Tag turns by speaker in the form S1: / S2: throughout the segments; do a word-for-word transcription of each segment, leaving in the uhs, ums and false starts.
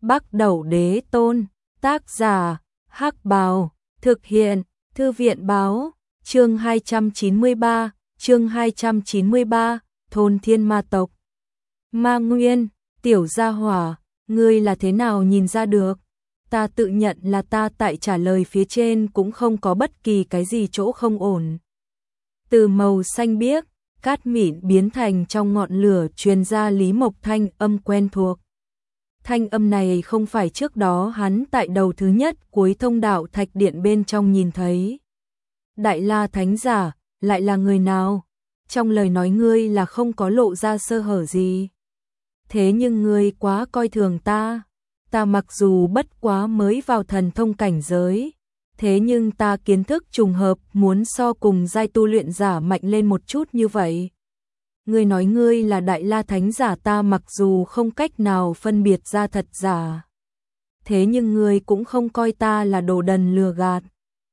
S1: Bắc Đẩu Đế Tôn, tác giả, Hắc Bào, thực hiện, Thư viện báo, chương hai trăm chín mươi ba, chương hai trăm chín mươi ba, thôn thiên ma tộc. Ma Nguyên, tiểu gia hỏa, ngươi là thế nào nhìn ra được? Ta tự nhận là ta tại trả lời phía trên cũng không có bất kỳ cái gì chỗ không ổn. Từ màu xanh biếc, cát mịn biến thành trong ngọn lửa truyền ra Lý Mộc thanh âm quen thuộc. Thanh âm này không phải trước đó hắn tại đầu thứ nhất cuối thông đạo thạch điện bên trong nhìn thấy. Đại La Thánh Giả, lại là người nào? Trong lời nói ngươi là không có lộ ra sơ hở gì. Thế nhưng ngươi quá coi thường ta. Ta mặc dù bất quá mới vào thần thông cảnh giới, thế nhưng ta kiến thức trùng hợp muốn so cùng giai tu luyện giả mạnh lên một chút như vậy. Ngươi nói ngươi là Đại La Thánh Giả, ta mặc dù không cách nào phân biệt ra thật giả. Thế nhưng ngươi cũng không coi ta là đồ đần lừa gạt.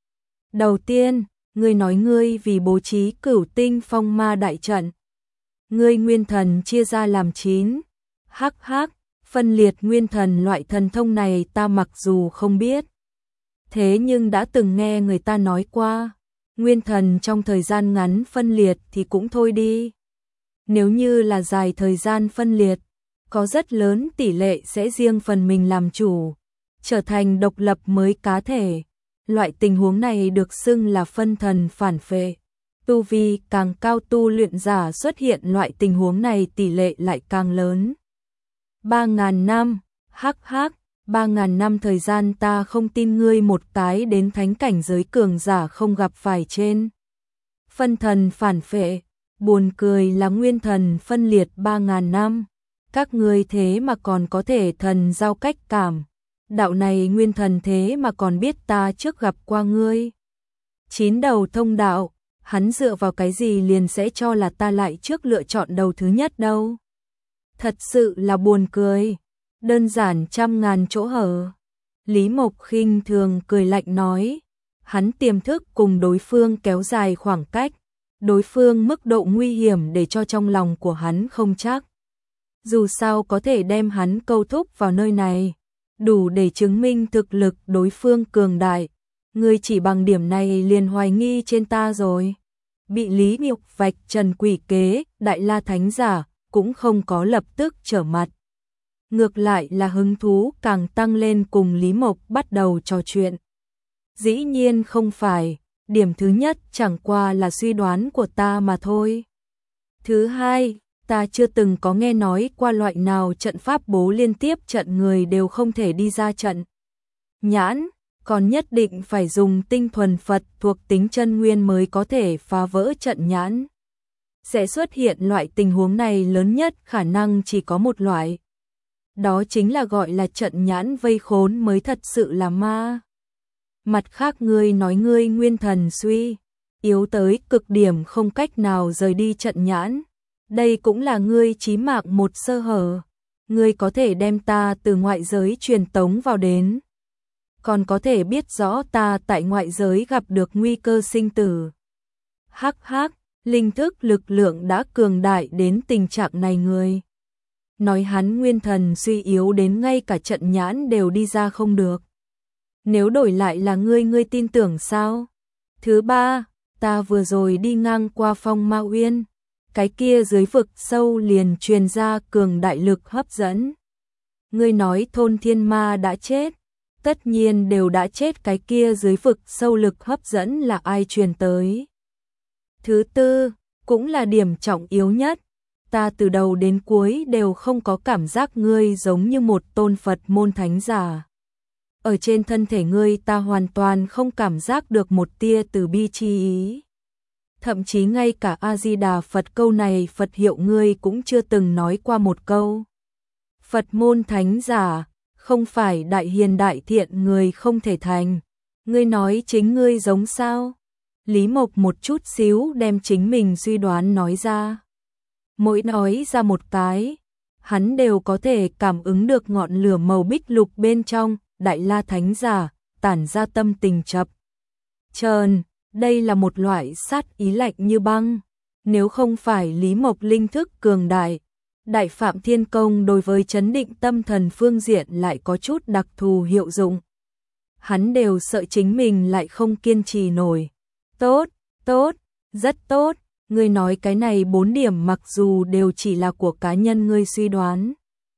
S1: Đầu tiên, ngươi nói ngươi vì bố trí Cửu Tinh Phong Ma đại trận. Ngươi nguyên thần chia ra làm chín. Hắc hắc, phân liệt nguyên thần loại thần thông này ta mặc dù không biết. Thế nhưng đã từng nghe người ta nói qua, nguyên thần trong thời gian ngắn phân liệt thì cũng thôi đi. Nếu như là dài thời gian phân liệt, có rất lớn tỷ lệ sẽ riêng phần mình làm chủ, trở thành độc lập mới cá thể. Loại tình huống này được xưng là phân thần phản phệ. Tu vi càng cao tu luyện giả xuất hiện loại tình huống này tỷ lệ lại càng lớn. Ba ngàn năm, hắc hắc, ba ngàn năm thời gian ta không tin ngươi một cái đến thánh cảnh giới cường giả không gặp phải trên. Phân thần phản phệ, buồn cười là nguyên thần phân liệt ba ngàn năm. Các ngươi thế mà còn có thể thần giao cách cảm. Đạo này nguyên thần thế mà còn biết ta trước gặp qua ngươi. Chín đầu thông đạo, hắn dựa vào cái gì liền sẽ cho là ta lại trước lựa chọn đầu thứ nhất đâu. Thật sự là buồn cười, đơn giản trăm ngàn chỗ hở. Lý Mộc khinh thường cười lạnh nói, hắn tiềm thức cùng đối phương kéo dài khoảng cách, đối phương mức độ nguy hiểm để cho trong lòng của hắn không chắc. Dù sao có thể đem hắn câu thúc vào nơi này, đủ để chứng minh thực lực đối phương cường đại. Ngươi chỉ bằng điểm này liền hoài nghi trên ta rồi. Bị Lý Mộc vạch trần quỷ kế, Đại La Thánh Giả cũng không có lập tức trở mặt. Ngược lại là hứng thú càng tăng lên cùng Lý Mộc bắt đầu trò chuyện. Dĩ nhiên không phải, điểm thứ nhất chẳng qua là suy đoán của ta mà thôi. Thứ hai, ta chưa từng có nghe nói qua loại nào trận pháp bố liên tiếp trận người đều không thể đi ra trận nhãn, còn nhất định phải dùng tinh thuần Phật thuộc tính chân nguyên mới có thể phá vỡ trận nhãn. Sẽ xuất hiện loại tình huống này lớn nhất khả năng chỉ có một loại. Đó chính là gọi là trận nhãn vây khốn mới thật sự là ma. Mặt khác ngươi nói ngươi nguyên thần suy, yếu tới cực điểm không cách nào rời đi trận nhãn. Đây cũng là ngươi chí mạng một sơ hở. Ngươi có thể đem ta từ ngoại giới truyền tống vào đến. Còn có thể biết rõ ta tại ngoại giới gặp được nguy cơ sinh tử. Hắc hắc. Linh thức lực lượng đã cường đại đến tình trạng này người. Nói hắn nguyên thần suy yếu đến ngay cả trận nhãn đều đi ra không được. Nếu đổi lại là ngươi, ngươi tin tưởng sao? Thứ ba, ta vừa rồi đi ngang qua Phong Ma Uyên. Cái kia dưới vực sâu liền truyền ra cường đại lực hấp dẫn. Ngươi nói thôn thiên ma đã chết. Tất nhiên đều đã chết, cái kia dưới vực sâu lực hấp dẫn là ai truyền tới? Thứ tư, cũng là điểm trọng yếu nhất, ta từ đầu đến cuối đều không có cảm giác ngươi giống như một tôn Phật môn thánh giả. Ở trên thân thể ngươi ta hoàn toàn không cảm giác được một tia từ bi chi ý. Thậm chí ngay cả A-di-đà Phật câu này Phật hiệu ngươi cũng chưa từng nói qua một câu. Phật môn thánh giả, không phải đại hiền đại thiện người không thể thành. Ngươi nói chính ngươi giống sao? Lý Mộc một chút xíu đem chính mình suy đoán nói ra. Mỗi nói ra một cái, hắn đều có thể cảm ứng được ngọn lửa màu bích lục bên trong. Đại La Thánh Giả tản ra tâm tình chập chờn, đây là một loại sát ý lạnh như băng. Nếu không phải Lý Mộc linh thức cường đại, Đại Phạm Thiên Công đối với chấn định tâm thần phương diện lại có chút đặc thù hiệu dụng. Hắn đều sợ chính mình lại không kiên trì nổi. Tốt, tốt, rất tốt, ngươi nói cái này bốn điểm mặc dù đều chỉ là của cá nhân ngươi suy đoán,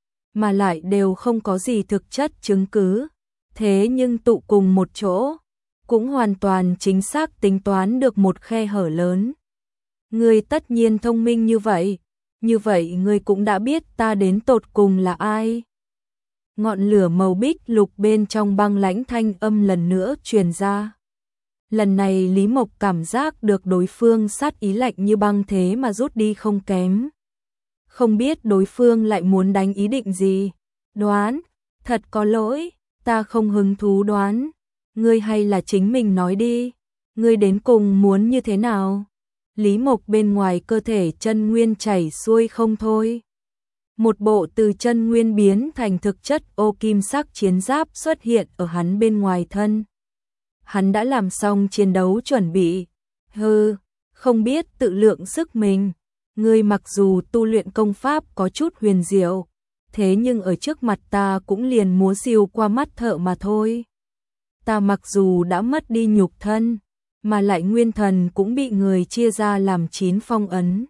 S1: mà lại đều không có gì thực chất chứng cứ, thế nhưng tụ cùng một chỗ, cũng hoàn toàn chính xác tính toán được một khe hở lớn. Ngươi tất nhiên thông minh như vậy, như vậy ngươi cũng đã biết ta đến tột cùng là ai. Ngọn lửa màu bích lục bên trong băng lãnh thanh âm lần nữa truyền ra. Lần này Lý Mộc cảm giác được đối phương sát ý lạnh như băng thế mà rút đi không kém. Không biết đối phương lại muốn đánh ý định gì. Đoán, thật có lỗi, ta không hứng thú đoán. Ngươi hay là chính mình nói đi, ngươi đến cùng muốn như thế nào? Lý Mộc bên ngoài cơ thể chân nguyên chảy xuôi không thôi. Một bộ từ chân nguyên biến thành thực chất ô kim sắc chiến giáp xuất hiện ở hắn bên ngoài thân. Hắn đã làm xong chiến đấu chuẩn bị. Hừ, không biết tự lượng sức mình. Ngươi mặc dù tu luyện công pháp có chút huyền diệu, thế nhưng ở trước mặt ta cũng liền múa xiêu qua mắt thợ mà thôi. Ta mặc dù đã mất đi nhục thân, mà lại nguyên thần cũng bị người chia ra làm chín phong ấn.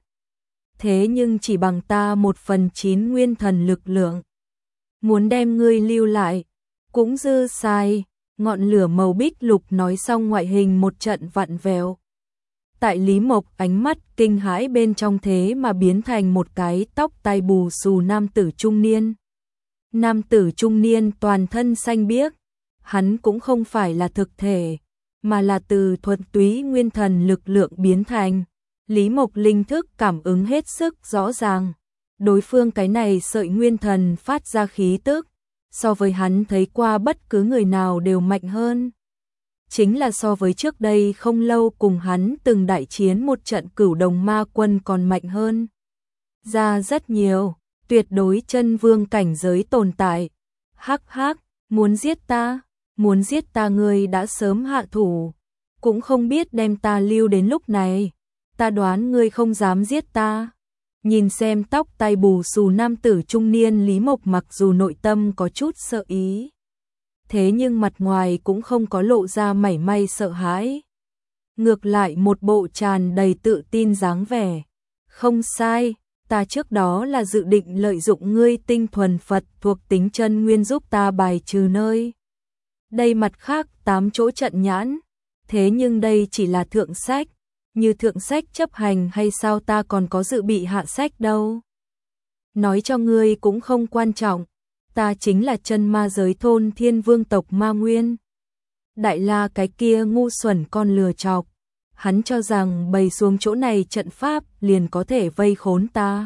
S1: Thế nhưng chỉ bằng ta một phần chín nguyên thần lực lượng. Muốn đem ngươi lưu lại, cũng dư sai. Ngọn lửa màu bích lục nói xong ngoại hình một trận vặn vẹo. Tại Lý Mộc ánh mắt kinh hãi bên trong thế mà biến thành một cái tóc tai bù xù nam tử trung niên. Nam tử trung niên toàn thân xanh biếc, hắn cũng không phải là thực thể, mà là từ thuần túy nguyên thần lực lượng biến thành. Lý Mộc linh thức cảm ứng hết sức rõ ràng, đối phương cái này sợi nguyên thần phát ra khí tức, so với hắn thấy qua bất cứ người nào đều mạnh hơn. Chính là so với trước đây không lâu cùng hắn từng đại chiến một trận cửu đồng ma quân còn mạnh hơn. Ra rất nhiều, tuyệt đối chân vương cảnh giới tồn tại. Hắc hắc, muốn giết ta, muốn giết ta ngươi đã sớm hạ thủ, cũng không biết đem ta lưu đến lúc này. Ta đoán ngươi không dám giết ta. Nhìn xem tóc tai bù xù nam tử trung niên Lý Mộc mặc dù nội tâm có chút sợ ý, thế nhưng mặt ngoài cũng không có lộ ra mảy may sợ hãi. Ngược lại một bộ tràn đầy tự tin dáng vẻ. Không sai, ta trước đó là dự định lợi dụng ngươi tinh thuần Phật thuộc tính chân nguyên giúp ta bài trừ nơi đây mặt khác tám chỗ trận nhãn. Thế nhưng đây chỉ là thượng sách. Như thượng sách chấp hành hay sao ta còn có dự bị hạ sách đâu. Nói cho ngươi cũng không quan trọng, ta chính là chân ma giới thôn thiên vương tộc Ma Nguyên. Đại La cái kia ngu xuẩn con lừa chọc, hắn cho rằng bày xuống chỗ này trận pháp liền có thể vây khốn ta.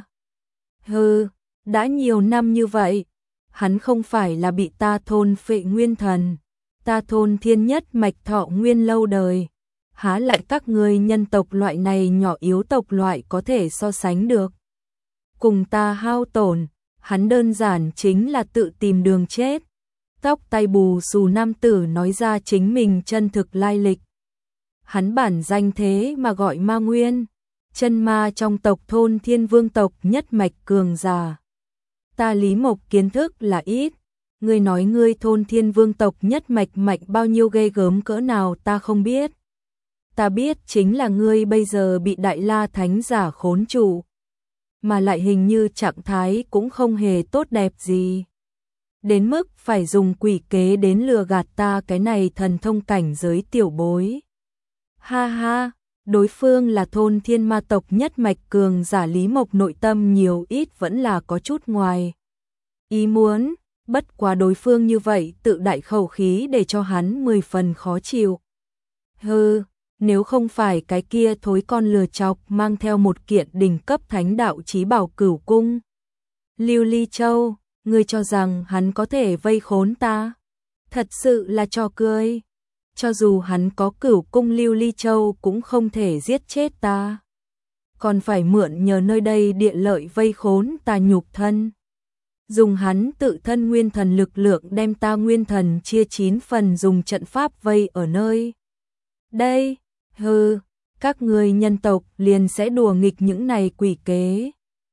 S1: Hừ, đã nhiều năm như vậy, hắn không phải là bị ta thôn phệ nguyên thần, ta thôn thiên nhất mạch thọ nguyên lâu đời. Há lại các ngươi nhân tộc loại này nhỏ yếu tộc loại có thể so sánh được. Cùng ta hao tổn, hắn đơn giản chính là tự tìm đường chết. Tóc tai bù xù nam tử nói ra chính mình chân thực lai lịch. Hắn bản danh thế mà gọi Ma Nguyên, chân ma trong tộc thôn thiên vương tộc nhất mạch cường giả. Ta Lý Mộc kiến thức là ít, ngươi nói ngươi thôn thiên vương tộc nhất mạch mạnh bao nhiêu ghê gớm cỡ nào ta không biết. Ta biết chính là ngươi bây giờ bị Đại La Thánh giả khốn trụ, mà lại hình như trạng thái cũng không hề tốt đẹp gì. Đến mức phải dùng quỷ kế đến lừa gạt ta cái này thần thông cảnh giới tiểu bối. Ha ha, đối phương là thôn thiên ma tộc nhất mạch cường giả Lý Mộc nội tâm nhiều ít vẫn là có chút ngoài ý muốn, bất quá đối phương như vậy tự đại khẩu khí để cho hắn mười phần khó chịu. Hừ. Nếu không phải cái kia thối con lừa chọc mang theo một kiện đỉnh cấp thánh đạo chí bảo Cửu Cung Lưu Ly Châu, ngươi cho rằng hắn có thể vây khốn ta? Thật sự là trò cười. Cho dù hắn có Cửu Cung Lưu Ly Châu cũng không thể giết chết ta. Còn phải mượn nhờ nơi đây địa lợi vây khốn ta nhục thân. Dùng hắn tự thân nguyên thần lực lượng đem ta nguyên thần chia chín phần dùng trận pháp vây ở nơi đây. Hừ, các ngươi nhân tộc liền sẽ đùa nghịch những này quỷ kế.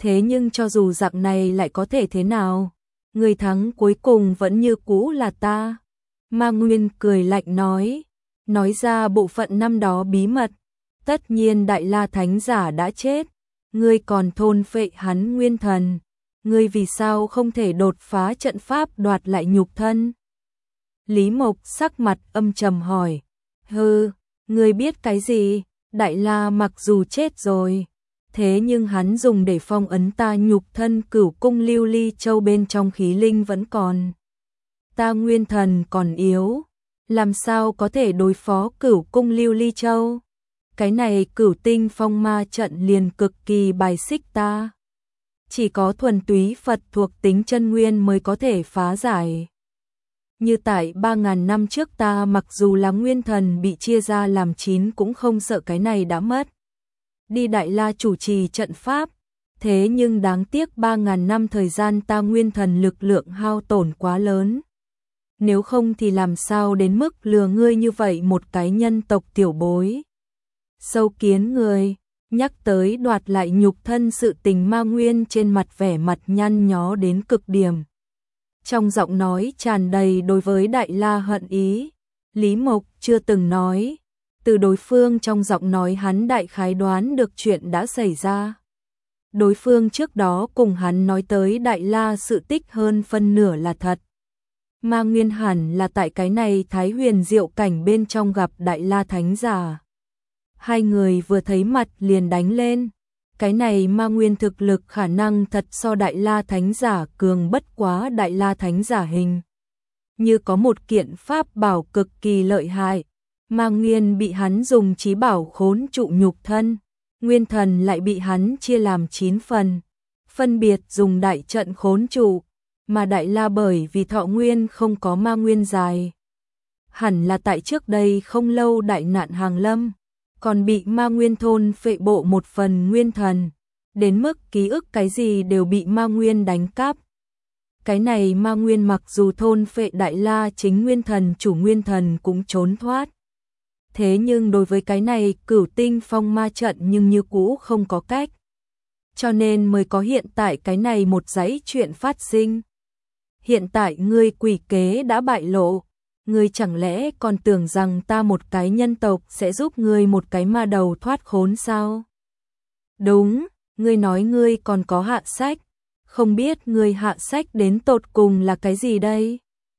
S1: Thế nhưng cho dù dạng này lại có thể thế nào, người thắng cuối cùng vẫn như cũ là ta. Ma Nguyên cười lạnh nói, nói ra bộ phận năm đó bí mật. Tất nhiên Đại La Thánh Giả đã chết, ngươi còn thôn phệ hắn nguyên thần, ngươi vì sao không thể đột phá trận pháp đoạt lại nhục thân? Lý Mộc sắc mặt âm trầm hỏi, hừ, ngươi biết cái gì? Đại La mặc dù chết rồi, thế nhưng hắn dùng để phong ấn ta nhục thân Cửu Cung Lưu Ly Châu bên trong khí linh vẫn còn. Ta nguyên thần còn yếu, làm sao có thể đối phó Cửu Cung Lưu Ly Châu? Cái này Cửu Tinh Phong Ma trận liền cực kỳ bài xích ta. Chỉ có thuần túy Phật thuộc tính chân nguyên mới có thể phá giải. Như tại ba ngàn năm trước ta mặc dù là nguyên thần bị chia ra làm chín cũng không sợ cái này đã mất. Đi Đại La chủ trì trận pháp, thế nhưng đáng tiếc ba ngàn năm thời gian ta nguyên thần lực lượng hao tổn quá lớn. Nếu không thì làm sao đến mức lừa ngươi như vậy một cái nhân tộc tiểu bối. Sâu kiến người, nhắc tới đoạt lại nhục thân sự tình Ma Nguyên trên mặt vẻ mặt nhăn nhó đến cực điểm. Trong giọng nói tràn đầy đối với Đại La hận ý, Lý Mộc chưa từng nói, từ đối phương trong giọng nói hắn đại khái đoán được chuyện đã xảy ra. Đối phương trước đó cùng hắn nói tới Đại La sự tích hơn phân nửa là thật. Ma Nguyên hẳn là tại cái này Thái Huyền Diệu cảnh bên trong gặp Đại La Thánh Giả. Hai người vừa thấy mặt liền đánh lên. Cái này Ma Nguyên thực lực khả năng thật so Đại La Thánh Giả cường bất quá Đại La Thánh Giả hình. Như có một kiện pháp bảo cực kỳ lợi hại. Ma Nguyên bị hắn dùng chí bảo khốn trụ nhục thân. Nguyên thần lại bị hắn chia làm chín phần. Phân biệt dùng đại trận khốn trụ. Mà Đại La bởi vì thọ nguyên không có Ma Nguyên dài. Hẳn là tại trước đây không lâu đại nạn hàng lâm. Còn bị Ma Nguyên thôn phệ bộ một phần nguyên thần, đến mức ký ức cái gì đều bị Ma Nguyên đánh cắp. Cái này Ma Nguyên mặc dù thôn phệ Đại La chính nguyên thần chủ nguyên thần cũng trốn thoát. Thế nhưng đối với cái này Cửu Tinh Phong Ma trận nhưng như cũ không có cách. Cho nên mới có hiện tại cái này một dãy chuyện phát sinh. Hiện tại ngươi quỷ kế đã bại lộ. Ngươi chẳng lẽ còn tưởng rằng ta một cái nhân tộc sẽ giúp ngươi một cái ma đầu thoát khốn sao? Đúng, ngươi nói ngươi còn có hạ sách, không biết ngươi hạ sách đến tột cùng là cái gì đây?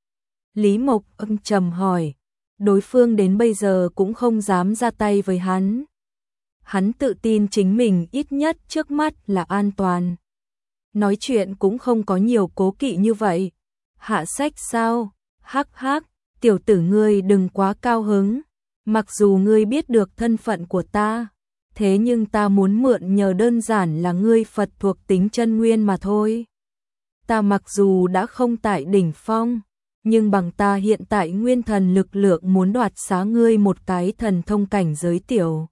S1: Lý Mộc âm trầm hỏi, đối phương đến bây giờ cũng không dám ra tay với hắn. Hắn tự tin chính mình ít nhất trước mắt là an toàn. Nói chuyện cũng không có nhiều cố kỵ như vậy. Hạ sách sao? Hắc hắc. Tiểu tử ngươi đừng quá cao hứng, mặc dù ngươi biết được thân phận của ta, thế nhưng ta muốn mượn nhờ đơn giản là ngươi Phật thuộc tính chân nguyên mà thôi. Ta mặc dù đã không tại đỉnh phong, nhưng bằng ta hiện tại nguyên thần lực lượng muốn đoạt xá ngươi một cái thần thông cảnh giới tiểu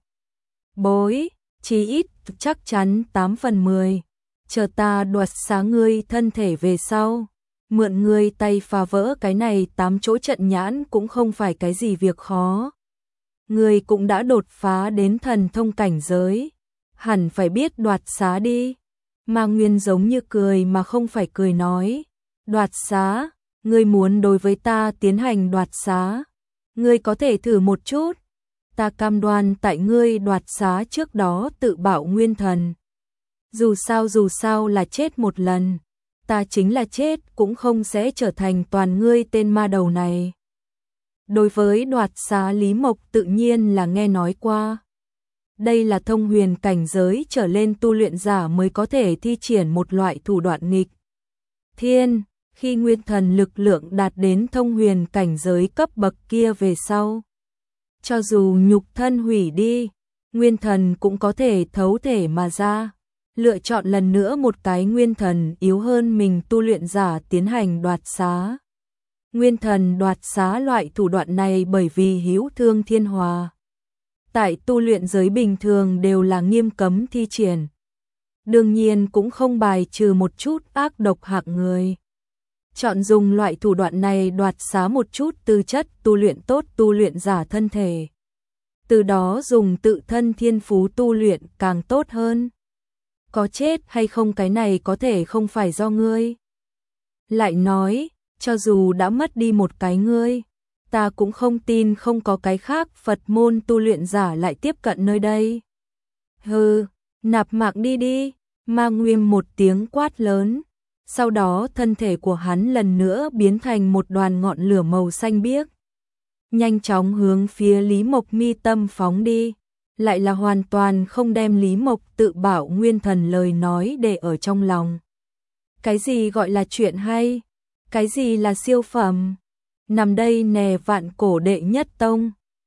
S1: bối, chí ít chắc chắn tám phần mười, chờ ta đoạt xá ngươi thân thể về sau. Mượn ngươi tay phá vỡ cái này tám chỗ trận nhãn cũng không phải cái gì việc khó. Ngươi cũng đã đột phá đến thần thông cảnh giới, hẳn phải biết đoạt xá đi. Ma Nguyên giống như cười mà không phải cười nói, đoạt xá, ngươi muốn đối với ta tiến hành đoạt xá, ngươi có thể thử một chút. Ta cam đoan tại ngươi đoạt xá trước đó tự bảo nguyên thần. Dù sao dù sao là chết một lần. Ta chính là chết cũng không sẽ trở thành toàn ngươi tên ma đầu này. Đối với đoạt xá Lý Mộc tự nhiên là nghe nói qua. Đây là thông huyền cảnh giới trở lên tu luyện giả mới có thể thi triển một loại thủ đoạn nghịch thiên, khi nguyên thần lực lượng đạt đến thông huyền cảnh giới cấp bậc kia về sau. Cho dù nhục thân hủy đi, nguyên thần cũng có thể thấu thể mà ra. Lựa chọn lần nữa một cái nguyên thần yếu hơn mình tu luyện giả tiến hành đoạt xá. Nguyên thần đoạt xá loại thủ đoạn này bởi vì hữu thương thiên hòa. Tại tu luyện giới bình thường đều là nghiêm cấm thi triển. Đương nhiên cũng không bài trừ một chút ác độc hạng người. Chọn dùng loại thủ đoạn này đoạt xá một chút tư chất tu luyện tốt tu luyện giả thân thể. Từ đó dùng tự thân thiên phú tu luyện càng tốt hơn. có chết hay không cái này có thể không phải do ngươi. Lại nói, cho dù đã mất đi một cái ngươi, ta cũng không tin không có cái khác Phật môn tu luyện giả lại tiếp cận nơi đây. Hừ, nạp mạng đi đi, Ma Nguyên một tiếng quát lớn. Sau đó thân thể của hắn lần nữa biến thành một đoàn ngọn lửa màu xanh biếc. Nhanh chóng hướng phía Lý Mộc mi tâm phóng đi. Lại là hoàn toàn không đem Lý Mộc tự bảo nguyên thần lời nói để ở trong lòng. Cái gì gọi là chuyện hay? Cái gì là siêu phẩm? Nằm đây nè vạn cổ đệ nhất tông.